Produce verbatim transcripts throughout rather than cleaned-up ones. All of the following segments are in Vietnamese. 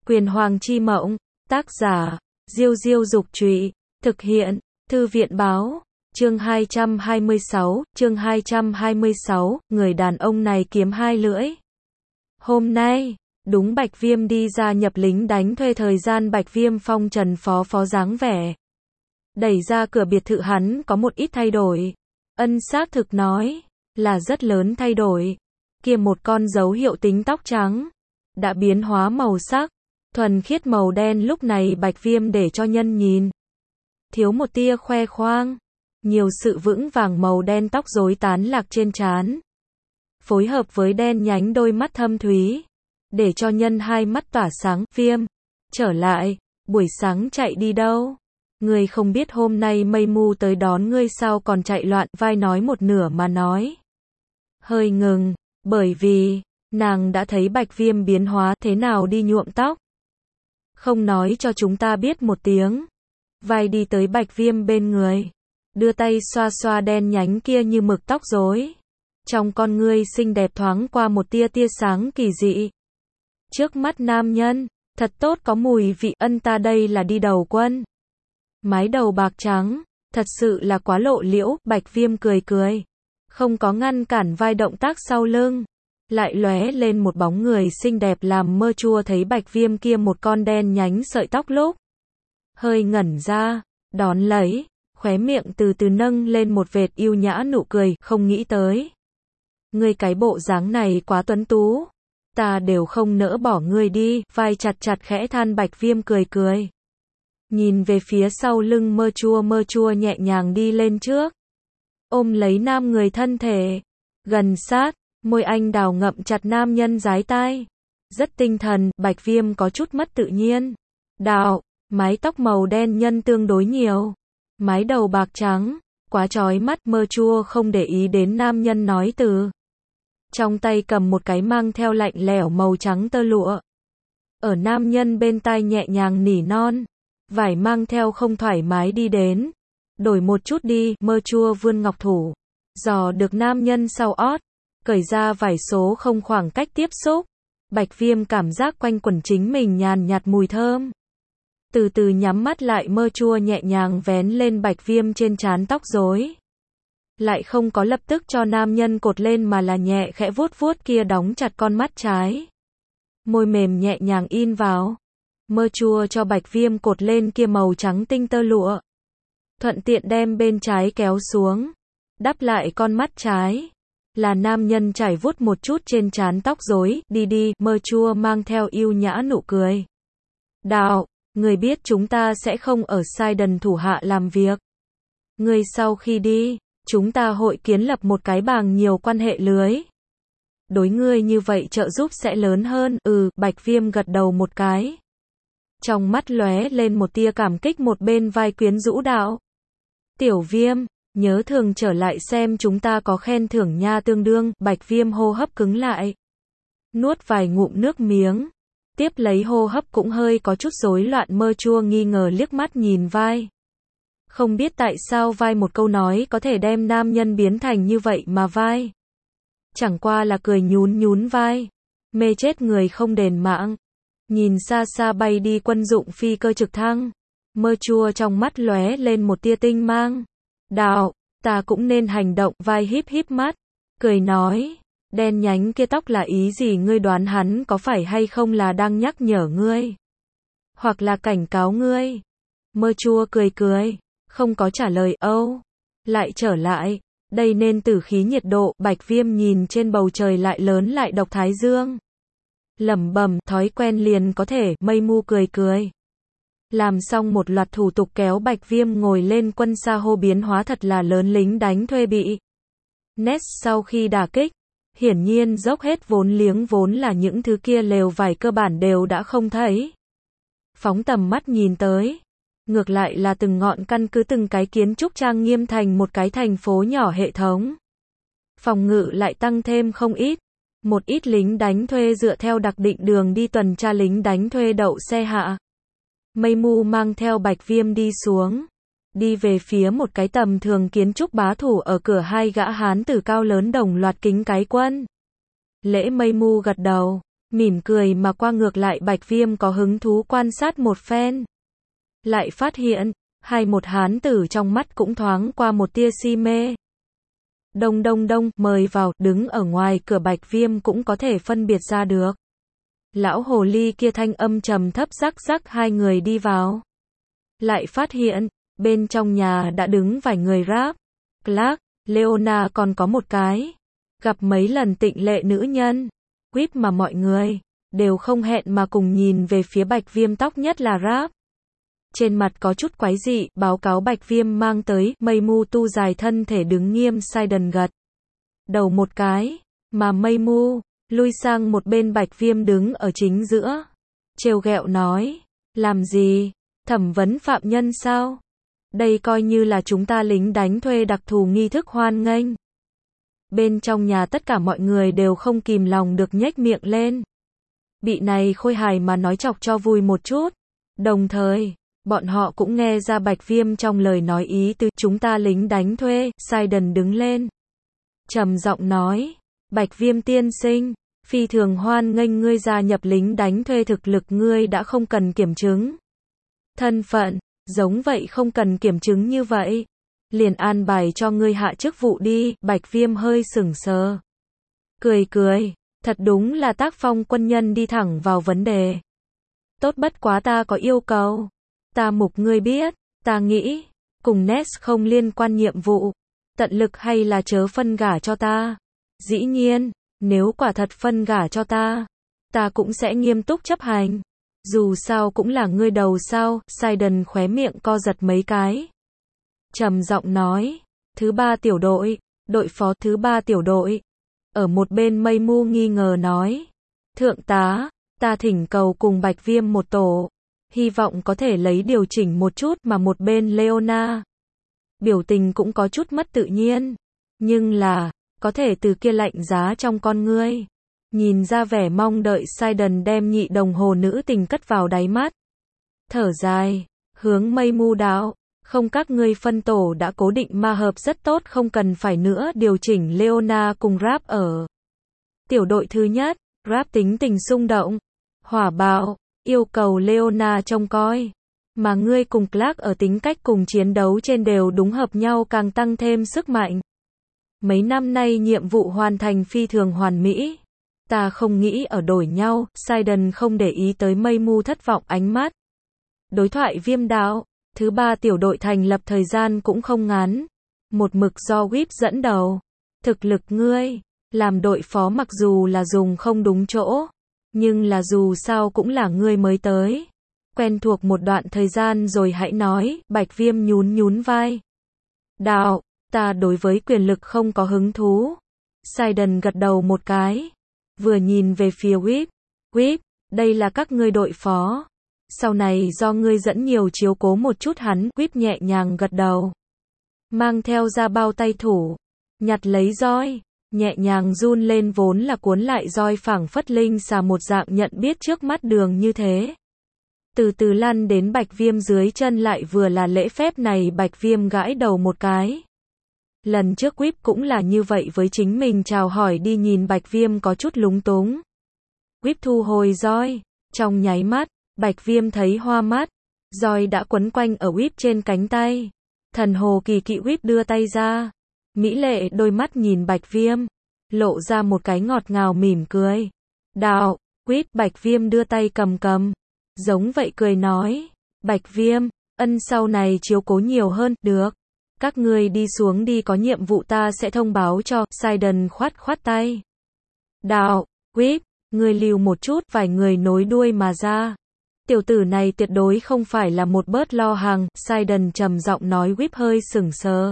Quyền Hoàng chi mộng, tác giả, Diêu Diêu Dục Trụy, thực hiện, Thư viện Báo, chương hai trăm hai mươi sáu, chương hai trăm hai mươi sáu, người đàn ông này kiếm hai lưỡi. Hôm nay, đúng Bạch Viêm đi ra nhập lính đánh thuê thời gian Bạch Viêm phong trần phó phó dáng vẻ. Đẩy ra cửa biệt thự hắn có một ít thay đổi. Ân xác thực nói, là rất lớn thay đổi. Kia một con dấu hiệu tính tóc trắng, đã biến hóa màu sắc, thuần khiết màu đen lúc này Bạch Viêm để cho nhân nhìn. Thiếu một tia khoe khoang, nhiều sự vững vàng màu đen tóc rối tán lạc trên trán. Phối hợp với đen nhánh đôi mắt thâm thúy, để cho nhân hai mắt tỏa sáng. Viêm, trở lại, buổi sáng chạy đi đâu? Ngươi không biết hôm nay mây mu tới đón ngươi sao còn chạy loạn, vai nói một nửa mà nói. Hơi ngừng, bởi vì, nàng đã thấy Bạch Viêm biến hóa thế nào đi nhuộm tóc. Không nói cho chúng ta biết một tiếng. Vai đi tới Bạch Viêm bên người, đưa tay xoa xoa đen nhánh kia như mực tóc rối. Trong con ngươi xinh đẹp thoáng qua một tia tia sáng kỳ dị. Trước mắt nam nhân, thật tốt có mùi vị. Ân ta đây là đi đầu quân. Mái đầu bạc trắng, thật sự là quá lộ liễu. Bạch Viêm cười cười, không có ngăn cản vai động tác sau lưng. Lại lóe lên một bóng người xinh đẹp làm Mơ Chua thấy Bạch Viêm kia một con đen nhánh sợi tóc lúc. Hơi ngẩn ra, đón lấy, khóe miệng từ từ nâng lên một vệt yêu nhã nụ cười, không nghĩ tới. Ngươi cái bộ dáng này quá tuấn tú, ta đều không nỡ bỏ ngươi đi, vai chặt chặt khẽ than. Bạch Viêm cười cười. Nhìn về phía sau lưng Mơ Chua, Mơ Chua nhẹ nhàng đi lên trước. Ôm lấy nam người thân thể, gần sát, môi anh đào ngậm chặt nam nhân dái tai. Rất tinh thần, Bạch Viêm có chút mất tự nhiên. Đạo, mái tóc màu đen nhân tương đối nhiều. Mái đầu bạc trắng, quá chói mắt. Mơ Chua không để ý đến nam nhân nói từ. Trong tay cầm một cái mang theo lạnh lẽo màu trắng tơ lụa. Ở nam nhân bên tai nhẹ nhàng nỉ non. Vải mang theo không thoải mái đi đến. Đổi một chút đi. Mơ Chua vươn ngọc thủ, dò được nam nhân sau ót, cởi ra vải số không khoảng cách tiếp xúc. Bạch Viêm cảm giác quanh quẩn chính mình nhàn nhạt mùi thơm. Từ từ nhắm mắt lại, Mơ Chua nhẹ nhàng vén lên Bạch Viêm trên trán tóc rối. Lại không có lập tức cho nam nhân cột lên mà là nhẹ khẽ vuốt vuốt kia đóng chặt con mắt trái. Môi mềm nhẹ nhàng in vào. Mơ Chua cho Bạch Viêm cột lên kia màu trắng tinh tơ lụa. Thuận tiện đem bên trái kéo xuống, đắp lại con mắt trái. Là nam nhân chảy vuốt một chút trên trán tóc rối. Đi đi. Mơ Chua mang theo yêu nhã nụ cười. Đạo, người biết chúng ta sẽ không ở Sidon thủ hạ làm việc. Người sau khi đi, chúng ta hội kiến lập một cái bàng nhiều quan hệ lưới. Đối ngươi như vậy trợ giúp sẽ lớn hơn. Ừ, Bạch Viêm gật đầu một cái. Trong mắt lóe lên một tia cảm kích, một bên vai quyến rũ đạo. Tiểu Viêm, nhớ thường trở lại xem chúng ta có khen thưởng nha. Tương đương. Bạch Viêm hô hấp cứng lại, nuốt vài ngụm nước miếng, tiếp lấy hô hấp cũng hơi có chút rối loạn. Mơ Chua nghi ngờ liếc mắt nhìn vai. Không biết tại sao vai một câu nói có thể đem nam nhân biến thành như vậy mà vai chẳng qua là cười nhún nhún vai. Mê chết người không đền mạng. Nhìn xa xa bay đi quân dụng phi cơ trực thăng, Mơ Chua trong mắt lóe lên một tia tinh mang. Đạo, ta cũng nên hành động. Vai híp híp mắt, cười nói, đen nhánh kia tóc là ý gì? Ngươi đoán hắn có phải hay không là đang nhắc nhở ngươi, hoặc là cảnh cáo ngươi? Mơ Chua cười cười, không có trả lời. Âu, lại trở lại, đây nên tử khí nhiệt độ. Bạch Viêm nhìn trên bầu trời lại lớn lại độc thái dương, lẩm bẩm, thói quen liền có thể. Mây mu cười cười. Làm xong một loạt thủ tục kéo Bạch Viêm ngồi lên quân sa hô. Biến hóa thật là lớn. Lính đánh thuê bị Nest sau khi đả kích, hiển nhiên dốc hết vốn liếng, vốn là những thứ kia lều vải cơ bản đều đã không thấy. Phóng tầm mắt nhìn tới, ngược lại là từng ngọn căn cứ, từng cái kiến trúc trang nghiêm thành một cái thành phố nhỏ hệ thống. Phòng ngự lại tăng thêm không ít. Một ít lính đánh thuê dựa theo đặc định đường đi tuần tra. Lính đánh thuê đậu xe hạ. Mây mu mang theo Bạch Viêm đi xuống, đi về phía một cái tầm thường kiến trúc bá thủ. Ở cửa hai gã hán tử cao lớn đồng loạt kính cái quân lễ. Mây mu gật đầu, Mỉm cười mà qua, ngược lại Bạch Viêm có hứng thú quan sát một phen. Lại phát hiện, hai một hán tử trong mắt cũng thoáng qua một tia si mê. Đông đông đông, mời vào, đứng ở ngoài cửa Bạch Viêm cũng có thể phân biệt ra được. Lão hồ ly kia thanh âm trầm thấp rắc rắc, hai người đi vào. Lại phát hiện, bên trong nhà đã đứng vài người rap, Clark, Leona còn có một cái. Gặp mấy lần tịnh lệ nữ nhân. Quýp mà mọi người đều không hẹn mà cùng nhìn về phía Bạch Viêm, tóc nhất là rap. Trên mặt có chút quái dị, báo cáo Bạch Viêm mang tới, Mây Mu tu dài thân thể đứng nghiêm, Sidon gật đầu một cái, mà Mây Mu lui sang một bên, Bạch Viêm đứng ở chính giữa. Trêu ghẹo nói, làm gì? Thẩm vấn phạm nhân sao? Đây coi như là chúng ta lính đánh thuê đặc thù nghi thức hoan nghênh. Bên trong nhà tất cả mọi người đều không kìm lòng được nhếch miệng lên. Bị này khôi hài mà nói chọc cho vui một chút. Đồng thời, bọn họ cũng nghe ra Bạch Viêm trong lời nói ý từ chúng ta lính đánh thuê. Sidon đứng lên, trầm giọng nói, Bạch Viêm tiên sinh, phi thường hoan nghênh ngươi gia nhập lính đánh thuê, thực lực ngươi đã không cần kiểm chứng thân phận, giống vậy không cần kiểm chứng như vậy, liền an bài cho ngươi hạ chức vụ đi. Bạch Viêm hơi sững sờ, cười cười, thật đúng là tác phong quân nhân, đi thẳng vào vấn đề. Tốt, bất quá ta có yêu cầu. Ta mục ngươi biết, ta nghĩ, cùng Ness không liên quan nhiệm vụ, tận lực hay là chớ phân gả cho ta. Dĩ nhiên, nếu quả thật phân gả cho ta, ta cũng sẽ nghiêm túc chấp hành. Dù sao cũng là ngươi đầu sao. Sidon khóe miệng co giật mấy cái, trầm giọng nói, thứ ba tiểu đội, đội phó thứ ba tiểu đội. Ở một bên Mây Mu nghi ngờ nói, thượng tá, ta thỉnh cầu cùng Bạch Viêm một tổ, hy vọng có thể lấy điều chỉnh một chút. Mà một bên Leona, biểu tình cũng có chút mất tự nhiên, nhưng là, có thể từ kia lạnh giá trong con ngươi, nhìn ra vẻ mong đợi. Sidon đem nhị đồng hồ nữ tình cất vào đáy mắt, thở dài, hướng Mây Mu đạo, không, các ngươi phân tổ đã cố định mà hợp rất tốt, không cần phải nữa điều chỉnh. Leona cùng Rap ở tiểu đội thứ nhất. Rap tính tình xung động, hỏa bạo, yêu cầu Leona trông coi, mà ngươi cùng Clark ở tính cách cùng chiến đấu trên đều đúng hợp nhau, càng tăng thêm sức mạnh. Mấy năm nay nhiệm vụ hoàn thành phi thường hoàn mỹ, ta không nghĩ ở đổi nhau. Sidon không để ý tới Mây Mu thất vọng ánh mắt. Đối thoại Viêm đạo, thứ ba tiểu đội thành lập thời gian cũng không ngắn, một mực do Whip dẫn đầu. Thực lực ngươi làm đội phó mặc dù là dùng không đúng chỗ, nhưng là dù sao cũng là ngươi mới tới, quen thuộc một đoạn thời gian rồi hãy nói. Bạch Viêm nhún nhún vai, đạo, ta đối với quyền lực không có hứng thú. Sidon gật đầu một cái, vừa nhìn về phía Whip, Whip, đây là các ngươi đội phó, sau này do ngươi dẫn nhiều chiếu cố một chút hắn. Whip nhẹ nhàng gật đầu, mang theo ra bao tay thủ, nhặt lấy roi, nhẹ nhàng run lên, vốn là cuốn lại roi phảng phất linh xà một dạng, nhận biết trước mắt đường như thế, từ từ lăn đến Bạch Viêm dưới chân. Lại vừa là lễ phép này. Bạch Viêm gãi đầu một cái. Lần trước Whip cũng là như vậy với chính mình, chào hỏi đi, nhìn Bạch Viêm có chút lúng túng. Whip thu hồi roi, trong nháy mắt, Bạch Viêm thấy hoa mắt, roi đã quấn quanh ở Whip trên cánh tay. Thần hồ kỳ kỵ. Whip đưa tay ra, mỹ lệ đôi mắt nhìn Bạch Viêm, lộ ra một cái ngọt ngào mỉm cười. Đạo, Whip. Bạch Viêm đưa tay cầm cầm, giống vậy cười nói, Bạch Viêm, ân sau này chiếu cố nhiều hơn. Được, các ngươi đi xuống đi, có nhiệm vụ ta sẽ thông báo cho. Sidon khoát khoát tay. Đạo, Whip, ngươi lưu một chút. Vài người nối đuôi mà ra. Tiểu tử này tuyệt đối không phải là một bớt lo hàng. Sidon trầm giọng nói. Whip hơi sững sờ,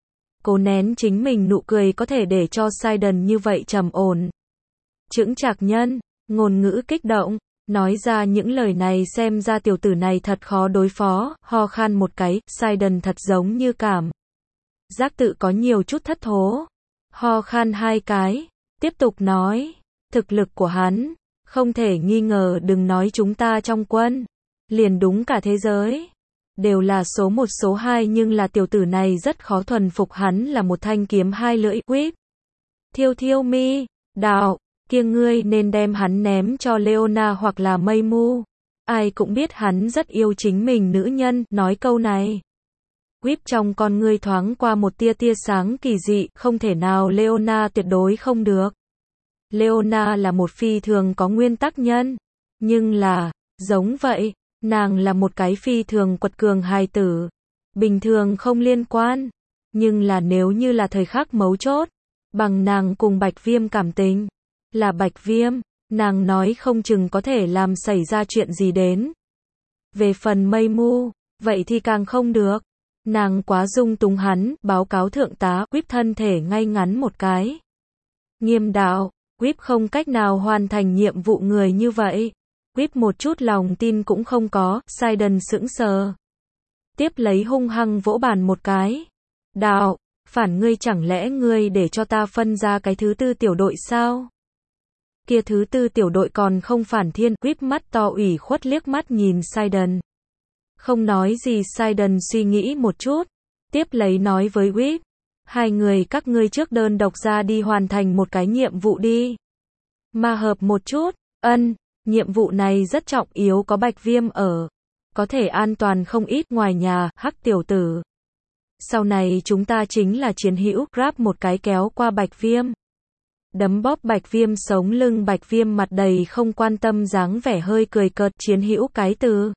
cố nén chính mình nụ cười, có thể để cho Sidon như vậy trầm ổn, chững chạc nhân, ngôn ngữ kích động, nói ra những lời này, xem ra tiểu tử này thật khó đối phó. Ho khan một cái, Sidon thật giống như cảm giác tự có nhiều chút thất thố. Ho khan hai cái, tiếp tục nói, thực lực của hắn, không thể nghi ngờ, đừng nói chúng ta trong quân, liền đúng cả thế giới, đều là số một số hai, nhưng là tiểu tử này rất khó thuần phục, hắn là một thanh kiếm hai lưỡi. Whip thiêu thiêu mi, đạo, kia ngươi nên đem hắn ném cho Leona hoặc là Mây Mu. Ai cũng biết hắn rất yêu chính mình nữ nhân, nói câu này. Whip trong con ngươi thoáng qua một tia tia sáng kỳ dị, không thể nào Leona tuyệt đối không được. Leona là một phi thường có nguyên tắc nhân, nhưng là, giống vậy, nàng là một cái phi thường quật cường hài tử. Bình thường không liên quan, nhưng là nếu như là thời khắc mấu chốt, bằng nàng cùng Bạch Viêm cảm tình, là Bạch Viêm, nàng nói không chừng có thể làm xảy ra chuyện gì đến. Về phần Mây Mu, vậy thì càng không được. Nàng quá dung túng hắn, báo cáo thượng tá, Whip thân thể ngay ngắn một cái. Nghiêm đạo, Whip không cách nào hoàn thành nhiệm vụ người như vậy. Whip một chút lòng tin cũng không có, Sidon sững sờ. Tiếp lấy hung hăng vỗ bàn một cái. Đạo, phản ngươi chẳng lẽ ngươi để cho ta phân ra cái thứ tư tiểu đội sao? Kia thứ tư tiểu đội còn không phản thiên, Whip mắt to ủy khuất liếc mắt nhìn Sidon. Không nói gì, Sidon suy nghĩ một chút, tiếp lấy nói với Whip, hai người các ngươi trước đơn độc ra đi hoàn thành một cái nhiệm vụ đi. Mà hợp một chút, ân, nhiệm vụ này rất trọng yếu, có Bạch Viêm ở, có thể an toàn không ít. Ngoài nhà, Hắc tiểu tử. Sau này chúng ta chính là chiến hữu, grab một cái kéo qua Bạch Viêm. Đấm bóp Bạch Viêm sống lưng, Bạch Viêm mặt đầy không quan tâm dáng vẻ hơi cười cợt, chiến hữu cái từ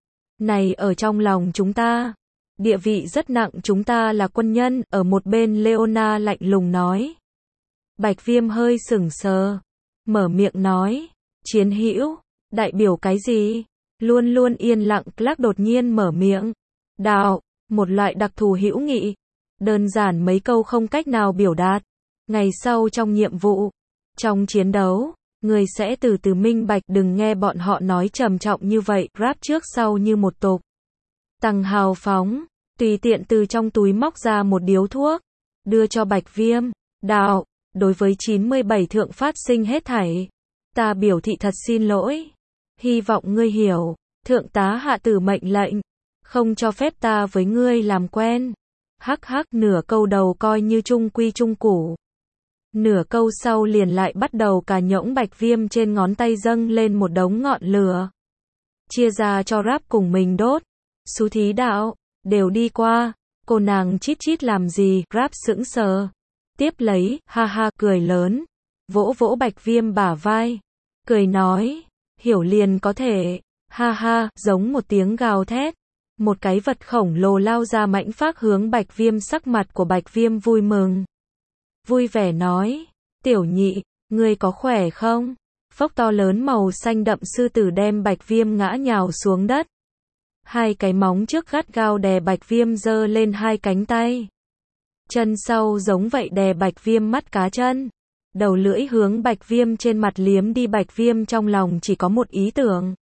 này ở trong lòng chúng ta, địa vị rất nặng, chúng ta là quân nhân, ở một bên Leona lạnh lùng nói. Bạch Viêm hơi sững sờ, mở miệng nói, chiến hữu, đại biểu cái gì? Luôn luôn yên lặng, Clark đột nhiên mở miệng, đạo, một loại đặc thù hữu nghị, đơn giản mấy câu không cách nào biểu đạt. Ngày sau trong nhiệm vụ, trong chiến đấu, người sẽ từ từ minh bạch, đừng nghe bọn họ nói trầm trọng như vậy, rap trước sau như một tục. Tăng hào phóng, tùy tiện từ trong túi móc ra một điếu thuốc, đưa cho Bạch Viêm, đạo, đối với chín mươi bảy thượng phát sinh hết thảy, ta biểu thị thật xin lỗi, hy vọng ngươi hiểu, thượng tá hạ tử mệnh lệnh, không cho phép ta với ngươi làm quen. Hắc hắc, nửa câu đầu coi như trung quy trung củ. Nửa câu sau liền lại bắt đầu cà nhỗng. Bạch Viêm trên ngón tay dâng lên một đống ngọn lửa. Chia ra cho rap cùng mình đốt. Xú thí đạo, đều đi qua, cô nàng chít chít làm gì, rap sững sờ. Tiếp lấy, ha ha, cười lớn, vỗ vỗ Bạch Viêm bả vai. Cười nói, hiểu liền có thể, ha ha, giống một tiếng gào thét. Một cái vật khổng lồ lao ra mãnh phác hướng Bạch Viêm, sắc mặt của Bạch Viêm vui mừng. Vui vẻ nói, tiểu nhị, ngươi có khỏe không? Phốc to lớn màu xanh đậm sư tử đem Bạch Viêm ngã nhào xuống đất. Hai cái móng trước gắt gao đè Bạch Viêm, giơ lên hai cánh tay. Chân sau giống vậy đè Bạch Viêm mắt cá chân. Đầu lưỡi hướng Bạch Viêm trên mặt liếm đi. Bạch Viêm trong lòng chỉ có một ý tưởng.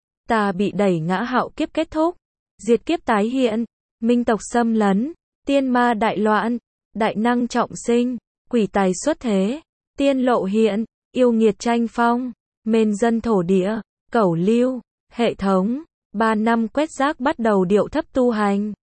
Ta bị đẩy ngã, hạo kiếp kết thúc. Diệt kiếp tái hiện, minh tộc xâm lấn, tiên ma đại loạn, đại năng trọng sinh, quỷ tài xuất thế, tiên lộ hiện, yêu nghiệt tranh phong, mên dân thổ địa, cẩu lưu, hệ thống, ba năm quét rác bắt đầu điệu thấp tu hành.